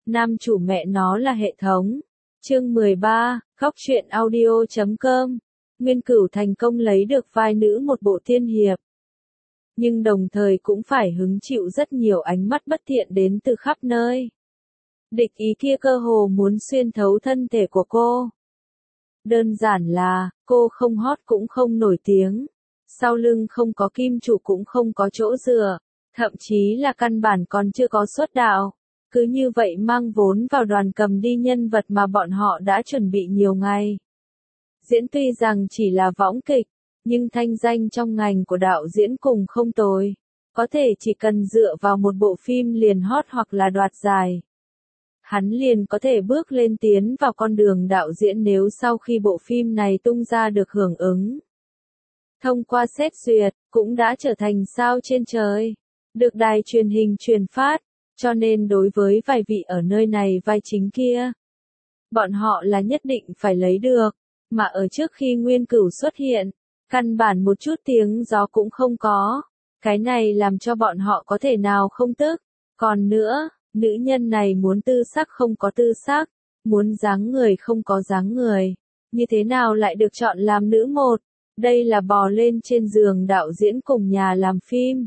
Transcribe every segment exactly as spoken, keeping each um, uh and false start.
Nam chủ mẹ nó là hệ thống. Chương mười ba, Góc truyện audio chấm com. Nguyên Cửu thành công lấy được vai nữ một bộ tiên hiệp. Nhưng đồng thời cũng phải hứng chịu rất nhiều ánh mắt bất thiện đến từ khắp nơi. Địch ý kia cơ hồ muốn xuyên thấu thân thể của cô. Đơn giản là, cô không hot cũng không nổi tiếng. Sau lưng không có kim chủ cũng không có chỗ dựa. Thậm chí là căn bản còn chưa có xuất đạo. Cứ như vậy mang vốn vào đoàn cầm đi nhân vật mà bọn họ đã chuẩn bị nhiều ngày. Diễn tuy rằng chỉ là võng kịch, nhưng thanh danh trong ngành của đạo diễn cùng không tồi. Có thể chỉ cần dựa vào một bộ phim liền hot hoặc là đoạt giải. Hắn liền có thể bước lên tiến vào con đường đạo diễn nếu sau khi bộ phim này tung ra được hưởng ứng. Thông qua xét duyệt, cũng đã trở thành sao trên trời. Được đài truyền hình truyền phát. Cho nên đối với vài vị ở nơi này vai chính kia, bọn họ là nhất định phải lấy được, mà ở trước khi Nguyên Cửu xuất hiện, căn bản một chút tiếng gió cũng không có, cái này làm cho bọn họ có thể nào không tức. Còn nữa, nữ nhân này muốn tư sắc không có tư sắc, muốn dáng người không có dáng người, như thế nào lại được chọn làm nữ một, đây là bò lên trên giường đạo diễn cùng nhà làm phim.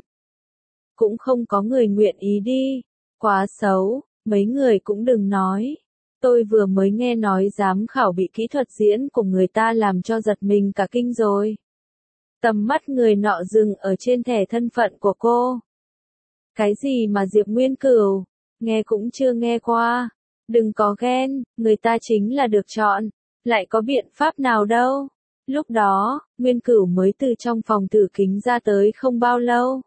Cũng không có người nguyện ý đi. Quá xấu, mấy người cũng đừng nói. Tôi vừa mới nghe nói giám khảo bị kỹ thuật diễn của người ta làm cho giật mình cả kinh rồi. Tầm mắt người nọ dừng ở trên thẻ thân phận của cô. Cái gì mà Diệp Nguyên Cửu, nghe cũng chưa nghe qua. Đừng có ghen, người ta chính là được chọn, lại có biện pháp nào đâu. Lúc đó, Nguyên Cửu mới từ trong phòng thử kính ra tới không bao lâu.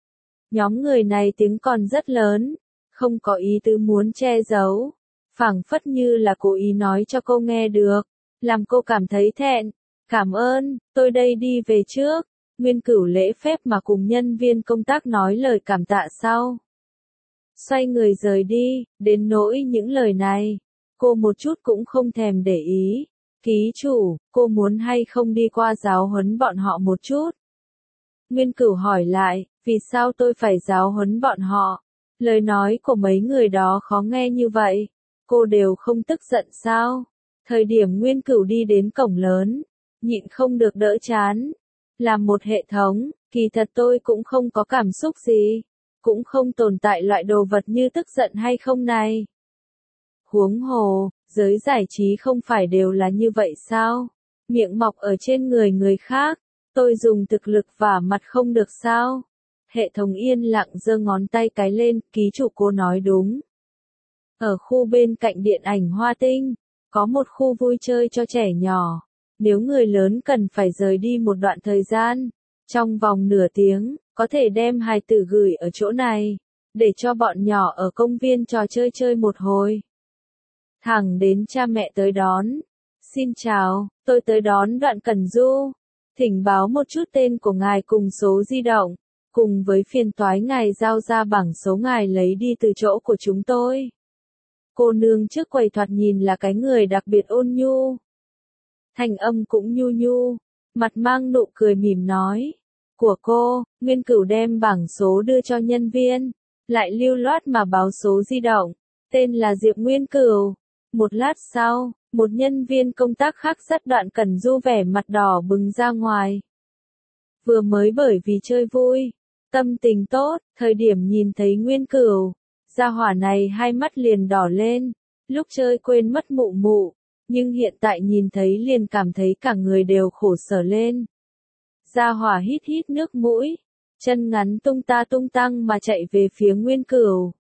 Nhóm người này tiếng còn rất lớn. Không có ý tứ muốn che giấu, phảng phất như là cố ý nói cho cô nghe được, làm cô cảm thấy thẹn. Cảm ơn, tôi đây đi về trước. Nguyên Cửu lễ phép mà cùng nhân viên công tác nói lời cảm tạ sau. Xoay người rời đi, đến nỗi những lời này, cô một chút cũng không thèm để ý. Ký chủ, cô muốn hay không đi qua giáo huấn bọn họ một chút? Nguyên Cửu hỏi lại, vì sao tôi phải giáo huấn bọn họ? Lời nói của mấy người đó khó nghe như vậy, cô đều không tức giận sao? Thời điểm Nguyên Cửu đi đến cổng lớn, nhịn không được đỡ chán. Làm một hệ thống, kỳ thật tôi cũng không có cảm xúc gì, cũng không tồn tại loại đồ vật như tức giận hay không này. Huống hồ, giới giải trí không phải đều là như vậy sao? Miệng mọc ở trên người người khác, tôi dùng thực lực vả mặt không được sao? Hệ thống yên lặng giơ ngón tay cái lên, ký chủ cô nói đúng. Ở khu bên cạnh điện ảnh Hoa Tinh, có một khu vui chơi cho trẻ nhỏ. Nếu người lớn cần phải rời đi một đoạn thời gian, trong vòng nửa tiếng, có thể đem hài tử gửi ở chỗ này, để cho bọn nhỏ ở công viên trò chơi chơi một hồi. Thẳng đến cha mẹ tới đón. Xin chào, tôi tới đón Đoạn Cẩn Du. Thỉnh báo một chút tên của ngài cùng số di động. Cùng với phiền toái ngài giao ra bảng số ngài lấy đi từ chỗ của chúng tôi. Cô nương trước quầy thoạt nhìn là cái người đặc biệt ôn nhu. Thanh âm cũng nhu nhu, mặt mang nụ cười mỉm nói. Của cô, Nguyên Cửu đem bảng số đưa cho nhân viên, lại lưu loát mà báo số di động, tên là Diệp Nguyên Cửu. Một lát sau, một nhân viên công tác khác dắt Đoạn Cẩn Du vẻ mặt đỏ bừng ra ngoài. Vừa mới bởi vì chơi vui, tâm tình tốt, thời điểm nhìn thấy Nguyên Cửu, gia hỏa này hai mắt liền đỏ lên, lúc chơi quên mất mụ mụ, nhưng hiện tại nhìn thấy liền cảm thấy cả người đều khổ sở lên. Gia hỏa hít hít nước mũi, chân ngắn tung ta tung tăng mà chạy về phía Nguyên Cửu.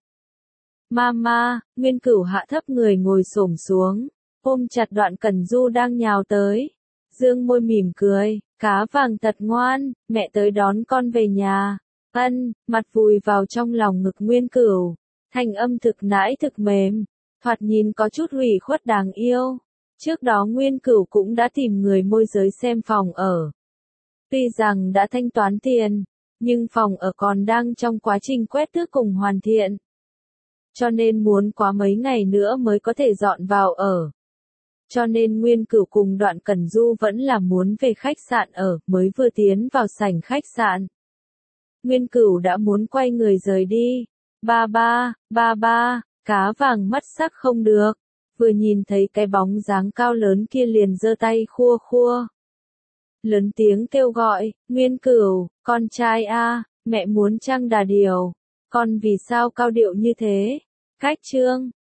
Mama, Nguyên Cửu hạ thấp người ngồi xổm xuống, ôm chặt Đoạn Cẩn Du đang nhào tới, dương môi mỉm cười, cá vàng thật ngoan, mẹ tới đón con về nhà. Ân, mặt vùi vào trong lòng ngực Nguyên Cửu, thanh âm thực nãi thực mềm, thoạt nhìn có chút ủy khuất đáng yêu. Trước đó Nguyên Cửu cũng đã tìm người môi giới xem phòng ở. Tuy rằng đã thanh toán tiền, nhưng phòng ở còn đang trong quá trình quét tước cùng hoàn thiện. Cho nên muốn quá mấy ngày nữa mới có thể dọn vào ở. Cho nên Nguyên Cửu cùng Đoạn Cẩn Du vẫn là muốn về khách sạn ở, mới vừa tiến vào sảnh khách sạn. Nguyên Cửu đã muốn quay người rời đi. Ba ba, ba ba, Cá vàng mắt sắc không được, vừa nhìn thấy cái bóng dáng cao lớn kia liền giơ tay khua khua. Lớn tiếng kêu gọi, Nguyên Cửu, con trai a, mẹ muốn trăng đà điểu, con vì sao cao điệu như thế? Cách Trương